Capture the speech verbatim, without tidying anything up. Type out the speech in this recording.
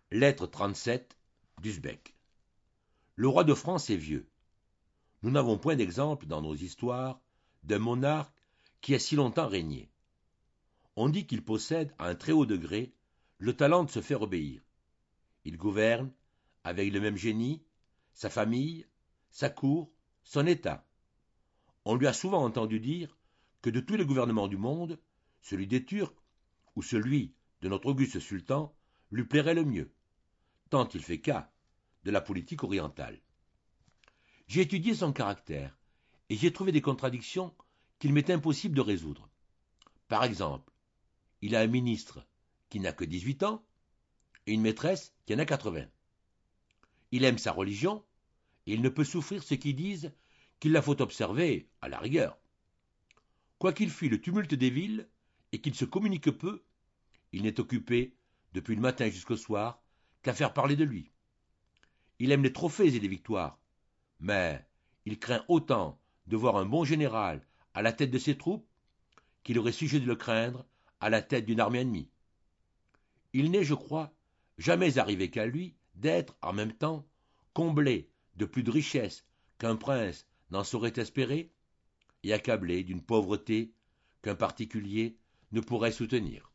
Lettre trente-sept d'Uzbek. Le roi de France est vieux. Nous n'avons point d'exemple dans nos histoires d'un monarque qui a si longtemps régné. On dit qu'il possède à un très haut degré le talent de se faire obéir. Il gouverne, avec le même génie, sa famille, sa cour, son État. On lui a souvent entendu dire que de tous les gouvernements du monde, celui des Turcs ou celui de notre auguste sultan lui plairait le mieux, tant il fait cas de la politique orientale. J'ai étudié son caractère et j'ai trouvé des contradictions qu'il m'est impossible de résoudre. Par exemple, il a un ministre qui n'a que dix-huit ans et une maîtresse qui en a quatre-vingts. Il aime sa religion et il ne peut souffrir ceux qui disent qu'il la faut observer à la rigueur. Quoiqu'il fuit le tumulte des villes et qu'il se communique peu, il n'est occupé, depuis le matin jusqu'au soir, qu'à faire parler de lui. Il aime les trophées et les victoires, mais il craint autant de voir un bon général à la tête de ses troupes qu'il aurait sujet de le craindre à la tête d'une armée ennemie. Il n'est, je crois, jamais arrivé qu'à lui d'être, en même temps, comblé de plus de richesses qu'un prince n'en saurait espérer, et accablé d'une pauvreté qu'un particulier ne pourrait soutenir.